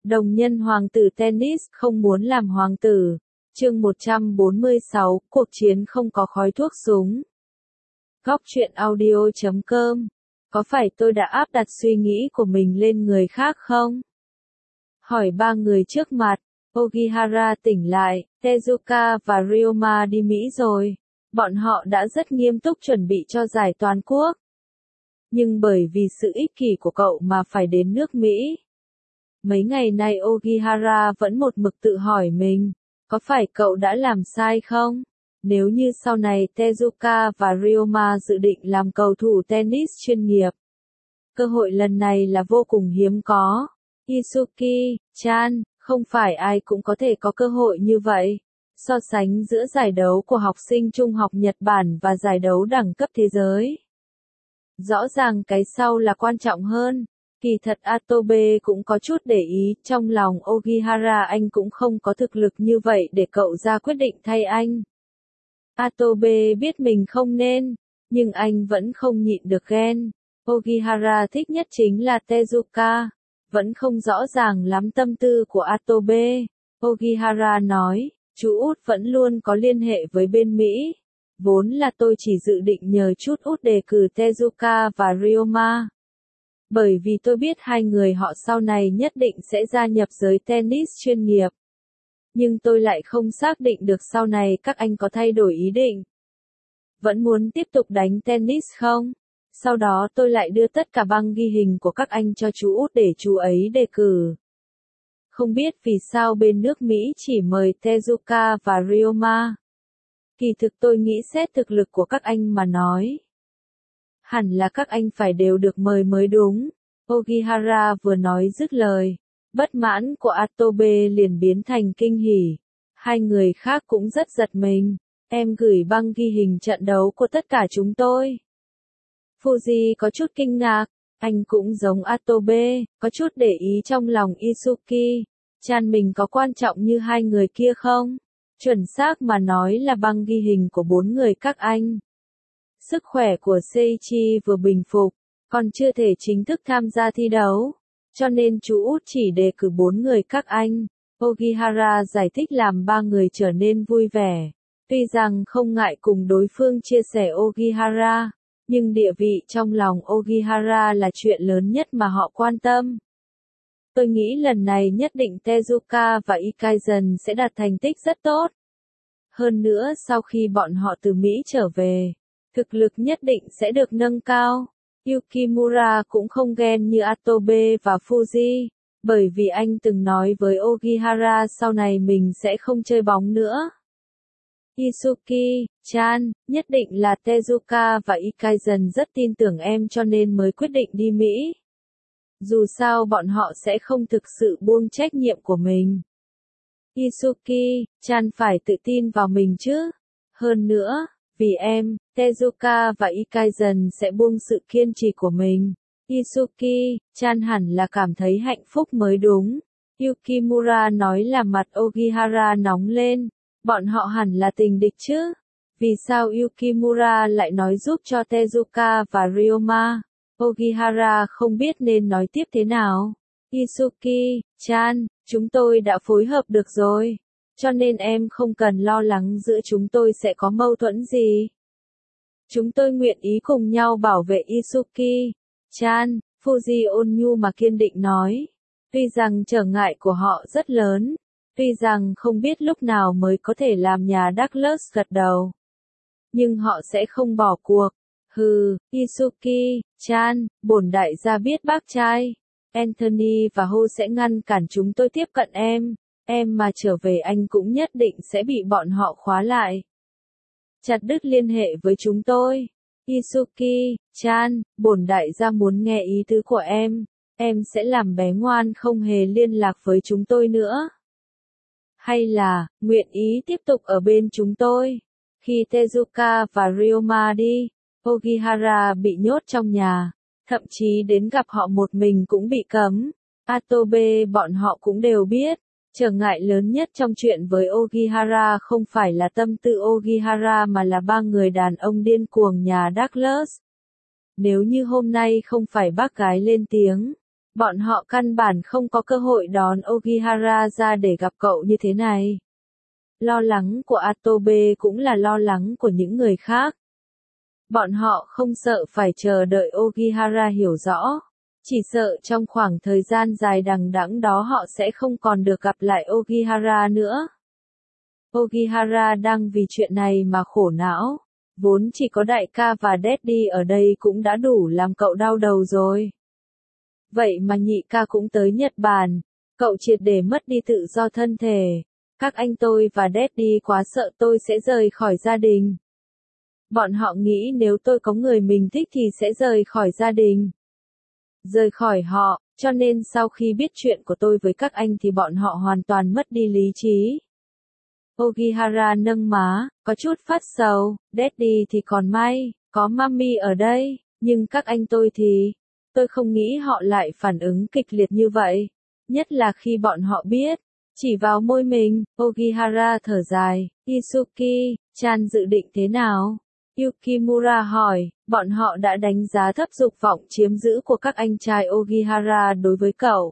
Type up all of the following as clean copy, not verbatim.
Đồng nhân hoàng tử tennis không muốn làm hoàng tử. Chương 146, cuộc chiến không có khói thuốc súng. Góc truyện audio.com. Có phải tôi đã áp đặt suy nghĩ của mình lên người khác không? Hỏi ba người trước mặt. Ogihara tỉnh lại, Tezuka và Ryoma đi Mỹ rồi. Bọn họ đã rất nghiêm túc chuẩn bị cho giải toàn quốc. Nhưng bởi vì sự ích kỷ của cậu mà phải đến nước Mỹ. Mấy ngày nay Ogihara vẫn một mực tự hỏi mình, có phải cậu đã làm sai không? Nếu như sau này Tezuka và Ryoma dự định làm cầu thủ tennis chuyên nghiệp. Cơ hội lần này là vô cùng hiếm có. Isuki-chan, không phải ai cũng có thể có cơ hội như vậy. So sánh giữa giải đấu của học sinh trung học Nhật Bản và giải đấu đẳng cấp thế giới. Rõ ràng cái sau là quan trọng hơn. Kỳ thật Atobe cũng có chút để ý, trong lòng Ogihara anh cũng không có thực lực như vậy để cậu ra quyết định thay anh. Atobe biết mình không nên, nhưng anh vẫn không nhịn được ghen. Ogihara thích nhất chính là Tezuka, vẫn không rõ ràng lắm tâm tư của Atobe. Ogihara nói, chú út vẫn luôn có liên hệ với bên Mỹ. Vốn là tôi chỉ dự định nhờ chút út đề cử Tezuka và Ryoma. Bởi vì tôi biết hai người họ sau này nhất định sẽ gia nhập giới tennis chuyên nghiệp. Nhưng tôi lại không xác định được sau này các anh có thay đổi ý định. Vẫn muốn tiếp tục đánh tennis không? Sau đó tôi lại đưa tất cả băng ghi hình của các anh cho chú út để chú ấy đề cử. Không biết vì sao bên nước Mỹ chỉ mời Tezuka và Ryoma. Kỳ thực tôi nghĩ xét thực lực của các anh mà nói. Hẳn là các anh phải đều được mời mới đúng. Ogihara vừa nói dứt lời. Bất mãn của Atobe liền biến thành kinh hỉ. Hai người khác cũng rất giật mình. Em gửi băng ghi hình trận đấu của tất cả chúng tôi. Fuji có chút kinh ngạc. Anh cũng giống Atobe, có chút để ý trong lòng Isuki-chan mình có quan trọng như hai người kia không? Chuẩn xác mà nói là băng ghi hình của 4 người các anh. Sức khỏe của Seiichi vừa bình phục, còn chưa thể chính thức tham gia thi đấu, cho nên chú út chỉ đề cử 4 người các anh. Ogihara giải thích làm 3 người trở nên vui vẻ. Tuy rằng không ngại cùng đối phương chia sẻ Ogihara, nhưng địa vị trong lòng Ogihara là chuyện lớn nhất mà họ quan tâm. Tôi nghĩ lần này nhất định Tezuka và Ikaisen sẽ đạt thành tích rất tốt. Hơn nữa sau khi bọn họ từ Mỹ trở về, thực lực nhất định sẽ được nâng cao. Yukimura cũng không ghen như Atobe và Fuji, bởi vì anh từng nói với Ogihara sau này mình sẽ không chơi bóng nữa. Isuki-chan, nhất định là Tezuka và Ikaisen rất tin tưởng em cho nên mới quyết định đi Mỹ. Dù sao bọn họ sẽ không thực sự buông trách nhiệm của mình. Isuki-chan phải tự tin vào mình chứ. Hơn nữa, vì em, Tezuka và Ikaisen sẽ buông sự kiên trì của mình. Isuki-chan hẳn là cảm thấy hạnh phúc mới đúng. Yukimura nói làm mặt Ogihara nóng lên. Bọn họ hẳn là tình địch chứ. Vì sao Yukimura lại nói giúp cho Tezuka và Ryoma? Ogihara không biết nên nói tiếp thế nào. Isuki-chan, chúng tôi đã phối hợp được rồi. Cho nên em không cần lo lắng giữa chúng tôi sẽ có mâu thuẫn gì. Chúng tôi nguyện ý cùng nhau bảo vệ Isuki-chan, Fuji ôn nhu mà kiên định nói. Tuy rằng trở ngại của họ rất lớn. Tuy rằng không biết lúc nào mới có thể làm nhà Douglas gật đầu. Nhưng họ sẽ không bỏ cuộc. Hừ, Isuki-chan, bổn đại gia biết bác trai. Anthony và Ho sẽ ngăn cản chúng tôi tiếp cận em. Em mà trở về anh cũng nhất định sẽ bị bọn họ khóa lại. Chặt đứt liên hệ với chúng tôi. Isuki-chan, bổn đại gia muốn nghe ý tứ của em. Em sẽ làm bé ngoan không hề liên lạc với chúng tôi nữa. Hay là, nguyện ý tiếp tục ở bên chúng tôi. Khi Tezuka và Ryoma đi, Ogihara bị nhốt trong nhà. Thậm chí đến gặp họ một mình cũng bị cấm. Atobe bọn họ cũng đều biết. Trở ngại lớn nhất trong chuyện với Ogihara không phải là tâm tư Ogihara mà là 3 người đàn ông điên cuồng nhà Douglas. Nếu như hôm nay không phải bác gái lên tiếng, Bọn họ căn bản không có cơ hội đón Ogihara ra để gặp cậu như thế này. Lo lắng của Atobe cũng là lo lắng của những người khác. Bọn họ không sợ phải chờ đợi Ogihara hiểu rõ. Chỉ sợ trong khoảng thời gian dài đằng đẵng đó họ sẽ không còn được gặp lại Ogihara nữa. Ogihara đang vì chuyện này mà khổ não. Vốn chỉ có đại ca và Daddy ở đây cũng đã đủ làm cậu đau đầu rồi. Vậy mà nhị ca cũng tới Nhật Bản. Cậu triệt để mất đi tự do thân thể. Các anh tôi và Daddy quá sợ tôi sẽ rời khỏi gia đình. Bọn họ nghĩ nếu tôi có người mình thích thì sẽ rời khỏi gia đình. Rời khỏi họ, cho nên sau khi biết chuyện của tôi với các anh thì bọn họ hoàn toàn mất đi lý trí. Ogihara nâng má, có chút phát sầu, Daddy thì còn may, có Mami ở đây, nhưng các anh tôi thì, tôi không nghĩ họ lại phản ứng kịch liệt như vậy, nhất là khi bọn họ biết, chỉ vào môi mình, Ogihara thở dài, Isuki, Chan dự định thế nào? Yukimura hỏi, bọn họ đã đánh giá thấp dục vọng chiếm giữ của các anh trai Ogihara đối với cậu.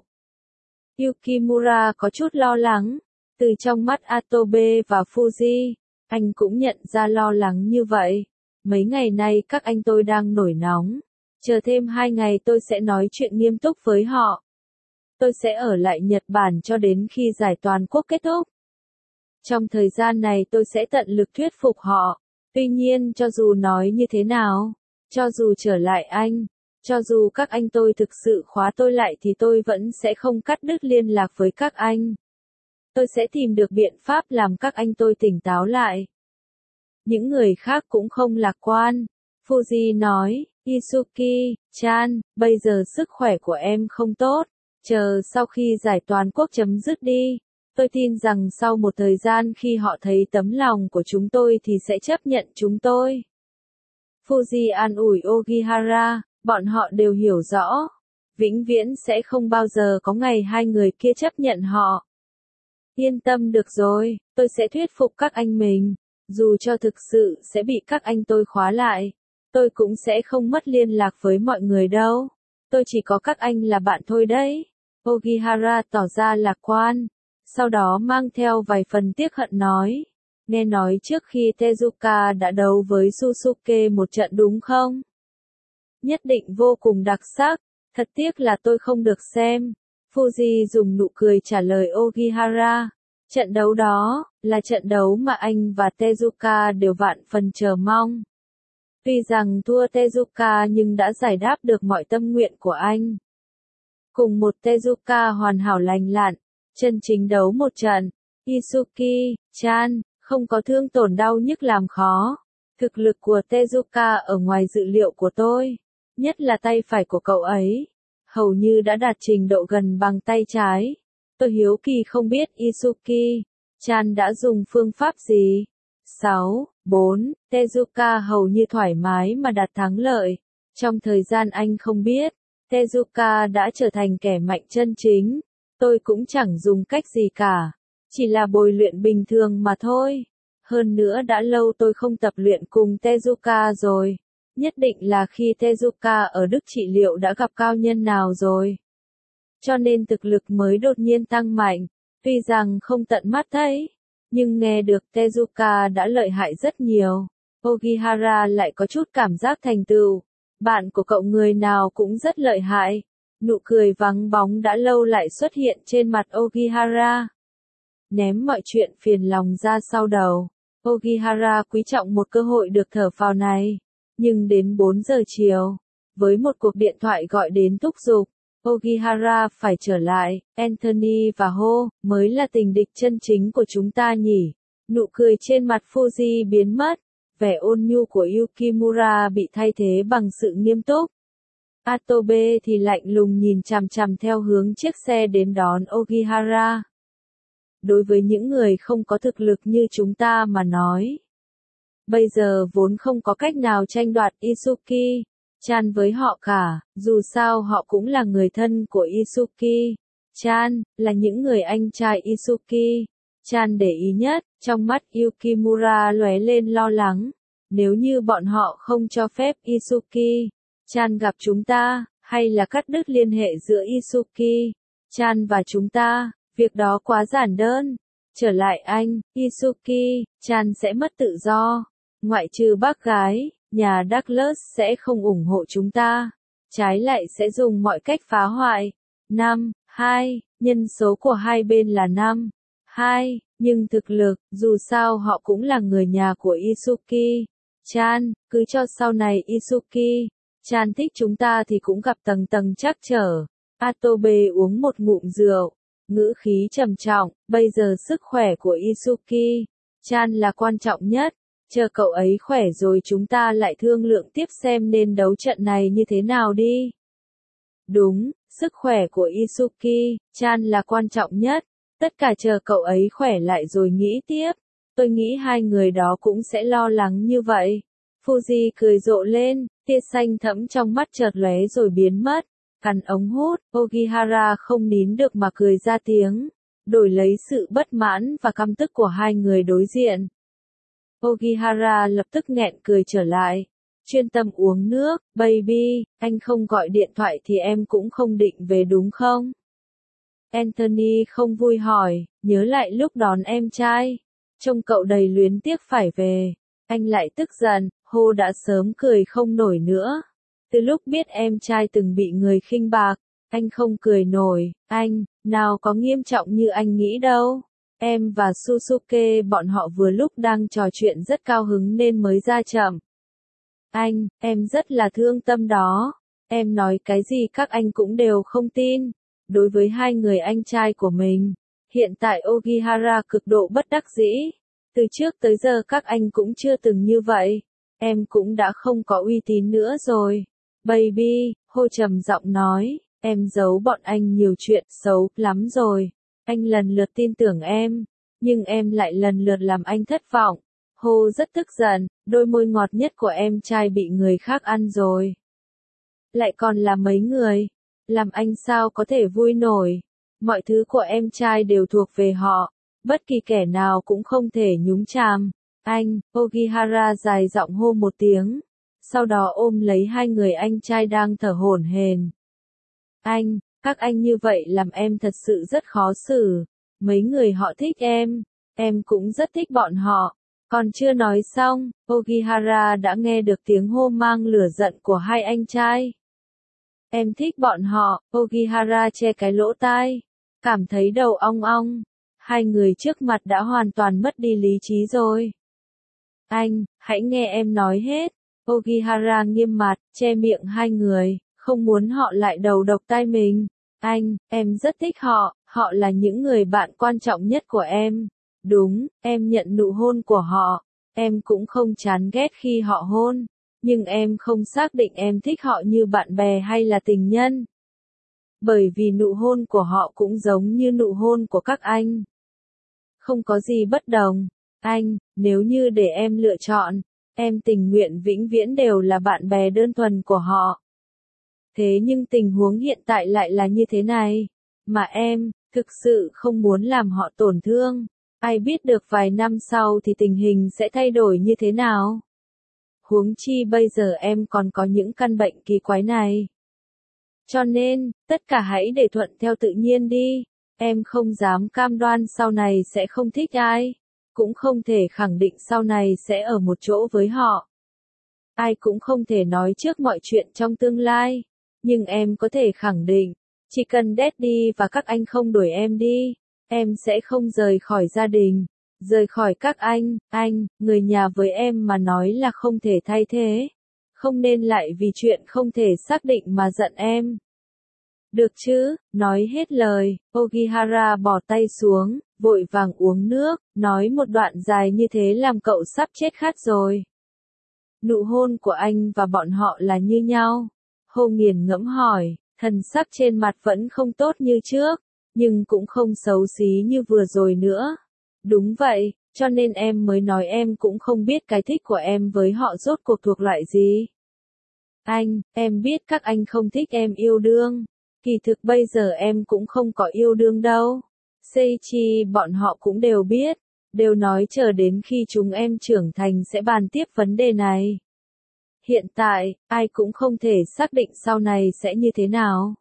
Yukimura có chút lo lắng, từ trong mắt Atobe và Fuji, anh cũng nhận ra lo lắng như vậy. Mấy ngày nay các anh tôi đang nổi nóng, chờ thêm 2 ngày tôi sẽ nói chuyện nghiêm túc với họ. Tôi sẽ ở lại Nhật Bản cho đến khi giải toàn quốc kết thúc. Trong thời gian này tôi sẽ tận lực thuyết phục họ. Tuy nhiên cho dù nói như thế nào, cho dù trở lại Anh, cho dù các anh tôi thực sự khóa tôi lại thì tôi vẫn sẽ không cắt đứt liên lạc với các anh. Tôi sẽ tìm được biện pháp làm các anh tôi tỉnh táo lại. Những người khác cũng không lạc quan. Fuji nói, Isuki-chan, bây giờ sức khỏe của em không tốt. Chờ sau khi giải toàn quốc chấm dứt đi. Tôi tin rằng sau một thời gian khi họ thấy tấm lòng của chúng tôi thì sẽ chấp nhận chúng tôi. Fuji an ủi Ogihara, bọn họ đều hiểu rõ. Vĩnh viễn sẽ không bao giờ có ngày hai người kia chấp nhận họ. Yên tâm được rồi, tôi sẽ thuyết phục các anh mình. Dù cho thực sự sẽ bị các anh tôi khóa lại, tôi cũng sẽ không mất liên lạc với mọi người đâu. Tôi chỉ có các anh là bạn thôi đấy. Ogihara tỏ ra lạc quan. Sau đó mang theo vài phần tiếc hận nói. Nghe nói trước khi Tezuka đã đấu với Susuke một trận đúng không? Nhất định vô cùng đặc sắc. Thật tiếc là tôi không được xem. Fuji dùng nụ cười trả lời Ogihara. Trận đấu đó, là trận đấu mà anh và Tezuka đều vạn phần chờ mong. Tuy rằng thua Tezuka nhưng đã giải đáp được mọi tâm nguyện của anh. Cùng một Tezuka hoàn hảo lành lặn, chân chính đấu một trận, Isuki-chan, không có thương tổn đau nhức làm khó. Thực lực của Tezuka ở ngoài dự liệu của tôi, nhất là tay phải của cậu ấy, hầu như đã đạt trình độ gần bằng tay trái. Tôi hiếu kỳ không biết Isuki-chan đã dùng phương pháp gì. 6-4, Tezuka hầu như thoải mái mà đạt thắng lợi. Trong thời gian anh không biết, Tezuka đã trở thành kẻ mạnh chân chính. Tôi cũng chẳng dùng cách gì cả. Chỉ là bồi luyện bình thường mà thôi. Hơn nữa đã lâu tôi không tập luyện cùng Tezuka rồi. Nhất định là khi Tezuka ở Đức trị liệu đã gặp cao nhân nào rồi. Cho nên thực lực mới đột nhiên tăng mạnh. Tuy rằng không tận mắt thấy, nhưng nghe được Tezuka đã lợi hại rất nhiều. Ogihara lại có chút cảm giác thành tựu. Bạn của cậu người nào cũng rất lợi hại. Nụ cười vắng bóng đã lâu lại xuất hiện trên mặt Ogihara. Ném mọi chuyện phiền lòng ra sau đầu. Ogihara quý trọng một cơ hội được thở phào này. Nhưng đến 4 giờ chiều, với một cuộc điện thoại gọi đến thúc giục, Ogihara phải trở lại. Anthony và Ho mới là tình địch chân chính của chúng ta nhỉ. Nụ cười trên mặt Fuji biến mất. Vẻ ôn nhu của Yukimura bị thay thế bằng sự nghiêm túc. Atobe thì lạnh lùng nhìn chằm chằm theo hướng chiếc xe đến đón Ogihara. Đối với những người không có thực lực như chúng ta mà nói, bây giờ vốn không có cách nào tranh đoạt Isuki-chan với họ cả, dù sao họ cũng là người thân của Isuki-chan, là những người anh trai Isuki-chan để ý nhất. Trong mắt Yukimura lóe lên lo lắng. Nếu như bọn họ không cho phép Isuki-chan gặp chúng ta, hay là cắt đứt liên hệ giữa Isuki-chan và chúng ta, việc đó quá giản đơn. Trở lại anh, Isuki-chan sẽ mất tự do. Ngoại trừ bác gái, nhà Douglas sẽ không ủng hộ chúng ta. Trái lại sẽ dùng mọi cách phá hoại. 5, 2, nhân số của hai bên là 5, 2, nhưng thực lực, dù sao họ cũng là người nhà của Isuki-chan, cứ cho sau này Isuki-chan thích chúng ta thì cũng gặp tầng tầng trắc trở. Atobe uống một ngụm rượu, ngữ khí trầm trọng, bây giờ sức khỏe của Isuki-chan là quan trọng nhất. Chờ cậu ấy khỏe rồi chúng ta lại thương lượng tiếp xem nên đấu trận này như thế nào đi. Đúng, sức khỏe của Isuki-chan là quan trọng nhất. Tất cả chờ cậu ấy khỏe lại rồi nghĩ tiếp. Tôi nghĩ hai người đó cũng sẽ lo lắng như vậy. Fuji cười rộ lên, tia xanh thẫm trong mắt chợt lóe rồi biến mất. Cắn ống hút, Ogihara không nín được mà cười ra tiếng, đổi lấy sự bất mãn và căm tức của hai người đối diện. Ogihara lập tức nghẹn cười trở lại. Chuyên tâm uống nước, baby, anh không gọi điện thoại thì em cũng không định về đúng không? Anthony không vui hỏi, nhớ lại lúc đón em trai. Trông cậu đầy luyến tiếc phải về. Anh lại tức giận, Hô đã sớm cười không nổi nữa. Từ lúc biết em trai từng bị người khinh bạc, anh không cười nổi, anh, nào có nghiêm trọng như anh nghĩ đâu. Em và Susuke bọn họ vừa lúc đang trò chuyện rất cao hứng nên mới ra chậm. Anh, em rất là thương tâm đó. Em nói cái gì các anh cũng đều không tin. Đối với hai người anh trai của mình, hiện tại Ogihara cực độ bất đắc dĩ. Từ trước tới giờ các anh cũng chưa từng như vậy. Em cũng đã không có uy tín nữa rồi. Baby, Hô trầm giọng nói, em giấu bọn anh nhiều chuyện xấu lắm rồi. Anh lần lượt tin tưởng em, nhưng em lại lần lượt làm anh thất vọng. Hô rất tức giận, đôi môi ngọt nhất của em trai bị người khác ăn rồi. Lại còn là mấy người, làm anh sao có thể vui nổi. Mọi thứ của em trai đều thuộc về họ, bất kỳ kẻ nào cũng không thể nhúng chàm. Anh, Ogihara dài giọng hô một tiếng, sau đó ôm lấy hai người anh trai đang thở hổn hển. Anh, các anh như vậy làm em thật sự rất khó xử. Mấy người họ thích em cũng rất thích bọn họ. Còn chưa nói xong, Ogihara đã nghe được tiếng hô mang lửa giận của hai anh trai. Em thích bọn họ, Ogihara che cái lỗ tai, cảm thấy đầu ong ong. Hai người trước mặt đã hoàn toàn mất đi lý trí rồi. Anh, hãy nghe em nói hết. Ogihara nghiêm mặt, che miệng hai người, không muốn họ lại đầu độc tai mình. Anh, em rất thích họ là những người bạn quan trọng nhất của em. Đúng, em nhận nụ hôn của họ. Em cũng không chán ghét khi họ hôn. Nhưng em không xác định em thích họ như bạn bè hay là tình nhân. Bởi vì nụ hôn của họ cũng giống như nụ hôn của các anh. Không có gì bất đồng. Anh, nếu như để em lựa chọn, em tình nguyện vĩnh viễn đều là bạn bè đơn thuần của họ. Thế nhưng tình huống hiện tại lại là như thế này. Mà em, thực sự không muốn làm họ tổn thương. Ai biết được vài năm sau thì tình hình sẽ thay đổi như thế nào. Huống chi bây giờ em còn có những căn bệnh kỳ quái này. Cho nên, tất cả hãy để thuận theo tự nhiên đi. Em không dám cam đoan sau này sẽ không thích ai. Cũng không thể khẳng định sau này sẽ ở một chỗ với họ. Ai cũng không thể nói trước mọi chuyện trong tương lai. Nhưng em có thể khẳng định, chỉ cần Daddy và các anh không đuổi em đi, em sẽ không rời khỏi gia đình, rời khỏi các anh, người nhà với em mà nói là không thể thay thế. Không nên lại vì chuyện không thể xác định mà giận em. Được chứ, nói hết lời, Ogihara bỏ tay xuống, vội vàng uống nước, nói một đoạn dài như thế làm cậu sắp chết khát rồi. Nụ hôn của anh và bọn họ là như nhau. Hô nghiền ngẫm hỏi, thần sắc trên mặt vẫn không tốt như trước, nhưng cũng không xấu xí như vừa rồi nữa. Đúng vậy, cho nên em mới nói em cũng không biết cái thích của em với họ rốt cuộc thuộc loại gì. Anh, em biết các anh không thích em yêu đương. Kỳ thực bây giờ em cũng không có yêu đương đâu. Seiichi bọn họ cũng đều biết, đều nói chờ đến khi chúng em trưởng thành sẽ bàn tiếp vấn đề này. Hiện tại, ai cũng không thể xác định sau này sẽ như thế nào.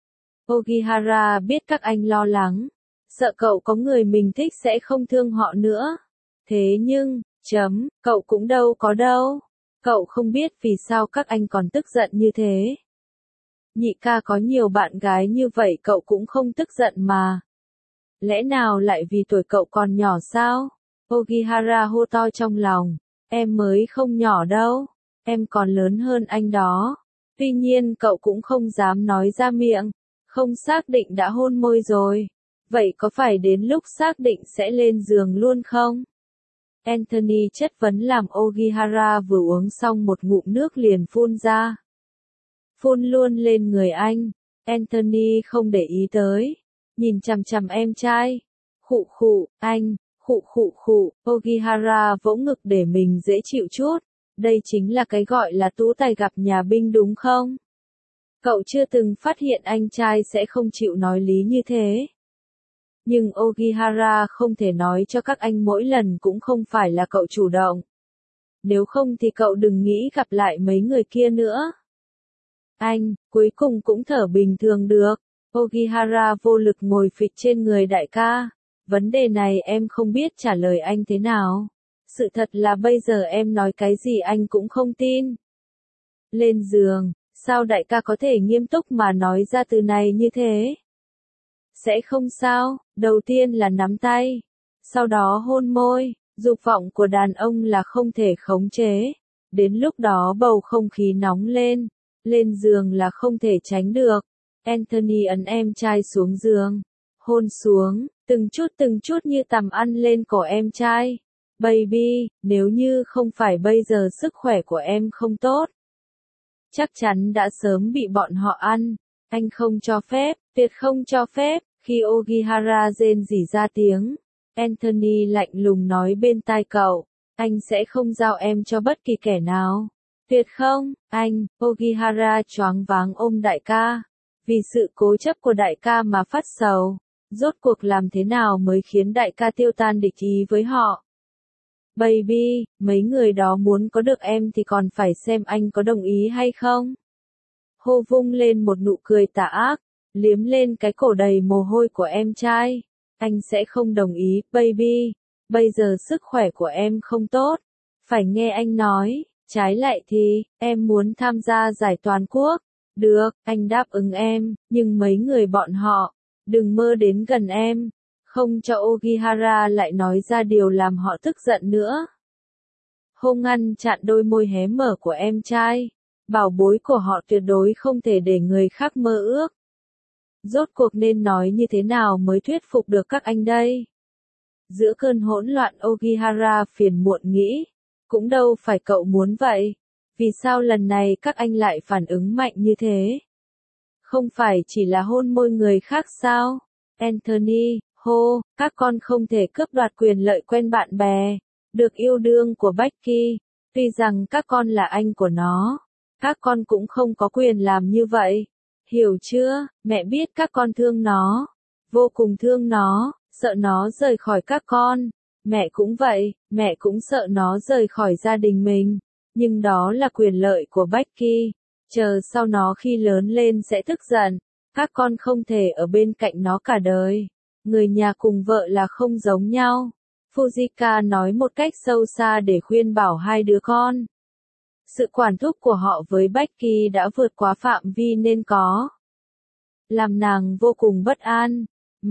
Ogihara biết các anh lo lắng, sợ cậu có người mình thích sẽ không thương họ nữa. Thế nhưng, cậu cũng đâu có đâu. Cậu không biết vì sao các anh còn tức giận như thế. Nhị ca có nhiều bạn gái như vậy cậu cũng không tức giận mà. Lẽ nào lại vì tuổi cậu còn nhỏ sao? Ogihara hô to trong lòng, em mới không nhỏ đâu, em còn lớn hơn anh đó. Tuy nhiên cậu cũng không dám nói ra miệng, không xác định đã hôn môi rồi. Vậy có phải đến lúc xác định sẽ lên giường luôn không? Anthony chất vấn làm Ogihara vừa uống xong một ngụm nước liền phun ra. Phun luôn lên người anh. Anthony không để ý tới, nhìn chằm chằm em trai. Khụ khụ, anh, khụ khụ khụ, Ogihara vỗ ngực để mình dễ chịu chút. Đây chính là cái gọi là tú tài gặp nhà binh đúng không? Cậu chưa từng phát hiện anh trai sẽ không chịu nói lý như thế. Nhưng Ogihara không thể nói cho các anh mỗi lần cũng không phải là cậu chủ động. Nếu không thì cậu đừng nghĩ gặp lại mấy người kia nữa. Anh, cuối cùng cũng thở bình thường được. Ogihara vô lực ngồi phịch trên người đại ca. Vấn đề này em không biết trả lời anh thế nào. Sự thật là bây giờ em nói cái gì anh cũng không tin. Lên giường, sao đại ca có thể nghiêm túc mà nói ra từ này như thế? Sẽ không sao, đầu tiên là nắm tay, sau đó hôn môi, dục vọng của đàn ông là không thể khống chế. Đến lúc đó bầu không khí nóng lên giường là không thể tránh được. Anthony ấn em trai xuống giường, hôn xuống, từng chút như tằm ăn lên cổ em trai. Baby, nếu như không phải bây giờ sức khỏe của em không tốt, chắc chắn đã sớm bị bọn họ ăn. Anh không cho phép, tuyệt không cho phép. Khi Ogihara rên rỉ ra tiếng, Anthony lạnh lùng nói bên tai cậu, anh sẽ không giao em cho bất kỳ kẻ nào. Tuyệt không, anh, Ogihara choáng váng ôm đại ca. Vì sự cố chấp của đại ca mà phát sầu. Rốt cuộc làm thế nào mới khiến đại ca tiêu tan địch ý với họ? Baby, mấy người đó muốn có được em thì còn phải xem anh có đồng ý hay không? Hô vung lên một nụ cười tà ác, liếm lên cái cổ đầy mồ hôi của em trai. Anh sẽ không đồng ý, baby. Bây giờ sức khỏe của em không tốt. Phải nghe anh nói, trái lại thì, em muốn tham gia giải toàn quốc. Được, anh đáp ứng em, nhưng mấy người bọn họ, đừng mơ đến gần em. Không cho Ogihara lại nói ra điều làm họ tức giận nữa. Hô ngăn chặn đôi môi hé mở của em trai. Bảo bối của họ tuyệt đối không thể để người khác mơ ước. Rốt cuộc nên nói như thế nào mới thuyết phục được các anh đây? Giữa cơn hỗn loạn Ogihara phiền muộn nghĩ. Cũng đâu phải cậu muốn vậy. Vì sao lần này các anh lại phản ứng mạnh như thế? Không phải chỉ là hôn môi người khác sao? Anthony, hô, các con không thể cướp đoạt quyền lợi quen bạn bè, được yêu đương của Becky. Tuy rằng các con là anh của nó, các con cũng không có quyền làm như vậy. Hiểu chưa? Mẹ biết các con thương nó, vô cùng thương nó, sợ nó rời khỏi các con. Mẹ cũng vậy, mẹ cũng sợ nó rời khỏi gia đình mình. Nhưng đó là quyền lợi của Becky. Chờ sau nó khi lớn lên sẽ tức giận. Các con không thể ở bên cạnh nó cả đời. Người nhà cùng vợ là không giống nhau. Fujika nói một cách sâu xa để khuyên bảo hai đứa con. Sự quản thúc của họ với Becky đã vượt quá phạm vi nên có. Làm nàng vô cùng bất an.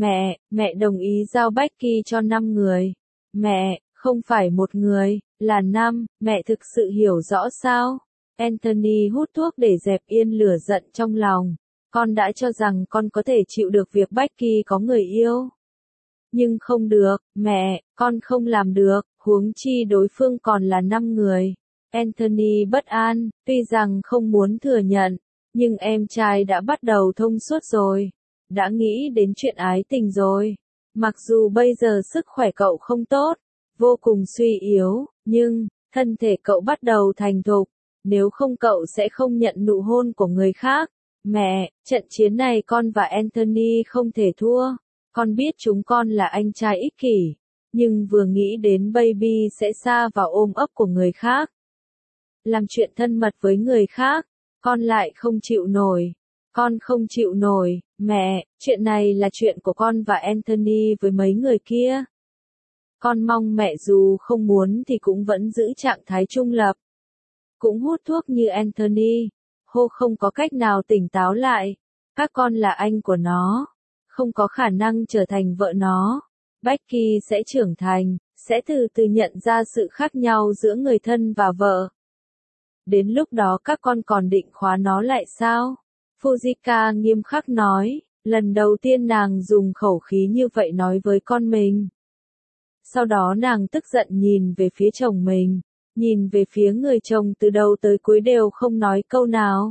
Mẹ đồng ý giao Becky cho 5 người. Mẹ, không phải một người, là 5, mẹ thực sự hiểu rõ sao? Anthony hút thuốc để dẹp yên lửa giận trong lòng. Con đã cho rằng con có thể chịu được việc Becky có người yêu. Nhưng không được, mẹ, con không làm được, huống chi đối phương còn là 5 người. Anthony bất an, tuy rằng không muốn thừa nhận, nhưng em trai đã bắt đầu thông suốt rồi. Đã nghĩ đến chuyện ái tình rồi. Mặc dù bây giờ sức khỏe cậu không tốt, vô cùng suy yếu, nhưng, thân thể cậu bắt đầu thành thục. Nếu không cậu sẽ không nhận nụ hôn của người khác. Mẹ, trận chiến này con và Anthony không thể thua. Con biết chúng con là anh trai ích kỷ. Nhưng vừa nghĩ đến baby sẽ xa vào ôm ấp của người khác. làm chuyện thân mật với người khác, con lại không chịu nổi. Con không chịu nổi, mẹ, chuyện này là chuyện của con và Anthony với mấy người kia. Con mong mẹ dù không muốn thì cũng vẫn giữ trạng thái trung lập. Cũng hút thuốc như Anthony. Hô không có cách nào tỉnh táo lại. Các con là anh của nó. Không có khả năng trở thành vợ nó. Becky sẽ trưởng thành, sẽ từ từ nhận ra sự khác nhau giữa người thân và vợ. Đến lúc đó các con còn định khóa nó lại sao? Fujika nghiêm khắc nói, lần đầu tiên nàng dùng khẩu khí như vậy nói với con mình. Sau đó nàng tức giận nhìn về phía chồng mình, nhìn về phía người chồng từ đầu tới cuối đều không nói câu nào.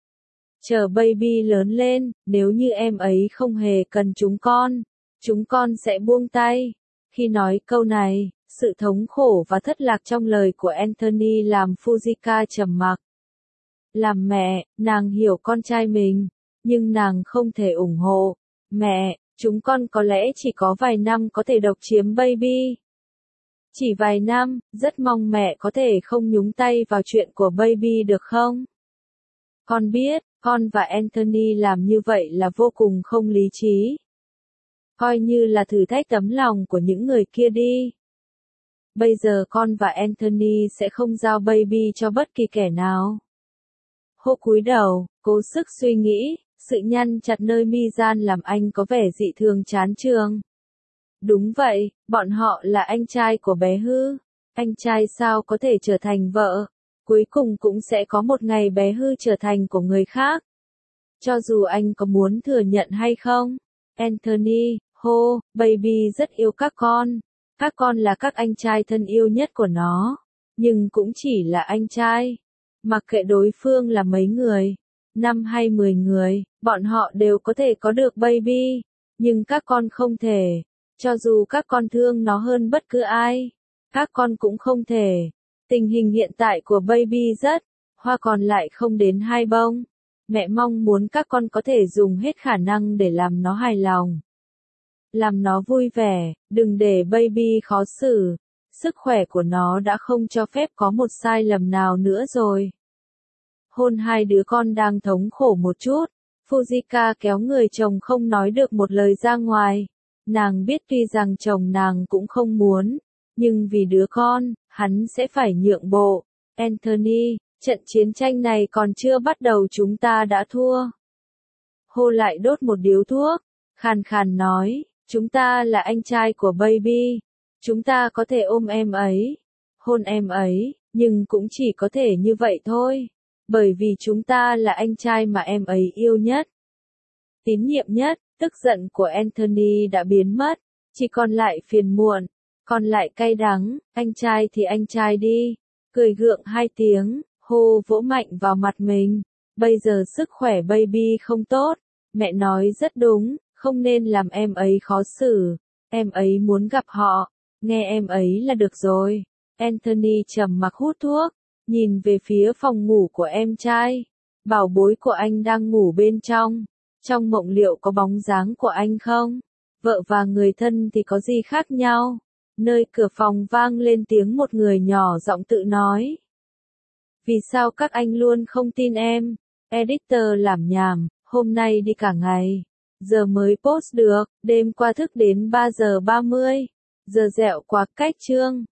Chờ baby lớn lên, nếu như em ấy không hề cần chúng con sẽ buông tay. Khi nói câu này, sự thống khổ và thất lạc trong lời của Anthony làm Fujika trầm mặc. Làm mẹ, nàng hiểu con trai mình, nhưng nàng không thể ủng hộ. Mẹ, chúng con có lẽ chỉ có vài năm có thể độc chiếm baby. Chỉ vài năm, rất mong mẹ có thể không nhúng tay vào chuyện của baby được không? Con biết, con và Anthony làm như vậy là vô cùng không lý trí. Coi như là thử thách tấm lòng của những người kia đi. Bây giờ con và Anthony sẽ không giao baby cho bất kỳ kẻ nào. Hô cúi đầu, cố sức suy nghĩ, sự nhăn chặt nơi mi gian làm anh có vẻ dị thường chán chường. Đúng vậy, bọn họ là anh trai của bé Hư. Anh trai sao có thể trở thành vợ? Cuối cùng cũng sẽ có một ngày bé Hư trở thành của người khác. Cho dù anh có muốn thừa nhận hay không. Anthony, hô, baby rất yêu các con. Các con là các anh trai thân yêu nhất của nó. Nhưng cũng chỉ là anh trai. Mặc kệ đối phương là mấy người, 5 hay 10 người, bọn họ đều có thể có được baby. Nhưng các con không thể. Cho dù các con thương nó hơn bất cứ ai, các con cũng không thể. Tình hình hiện tại của baby rất, hoa còn lại không đến 2 bông. Mẹ mong muốn các con có thể dùng hết khả năng để làm nó hài lòng. Làm nó vui vẻ, đừng để baby khó xử. Sức khỏe của nó đã không cho phép có một sai lầm nào nữa rồi. Hôn hai đứa con đang thống khổ một chút. Fujika kéo người chồng không nói được một lời ra ngoài. Nàng biết tuy rằng chồng nàng cũng không muốn, nhưng vì đứa con, hắn sẽ phải nhượng bộ. Anthony, trận chiến tranh này còn chưa bắt đầu chúng ta đã thua. Hô lại đốt một điếu thuốc, khàn khàn nói, chúng ta là anh trai của baby. Chúng ta có thể ôm em ấy, hôn em ấy, nhưng cũng chỉ có thể như vậy thôi. Bởi vì chúng ta là anh trai mà em ấy yêu nhất, tín nhiệm nhất. Tức giận của Anthony đã biến mất, chỉ còn lại phiền muộn, còn lại cay đắng. Anh trai thì anh trai đi. Cười gượng 2 tiếng, hô vỗ mạnh vào mặt mình. Bây giờ sức khỏe baby không tốt. Mẹ nói rất đúng, không nên làm em ấy khó xử. Em ấy muốn gặp họ, nghe em ấy là được rồi. Anthony trầm mặc hút thuốc, nhìn về phía phòng ngủ của em trai. Bảo bối của anh đang ngủ bên trong. Trong mộng liệu có bóng dáng của anh không? Vợ và người thân thì có gì khác nhau? Nơi cửa phòng vang lên tiếng một người nhỏ giọng tự nói. Vì sao các anh luôn không tin em? Editor làm nhảm, hôm nay đi cả ngày. Giờ mới post được, đêm qua thức đến 3 giờ 30. Giờ dẹo quá cách chương.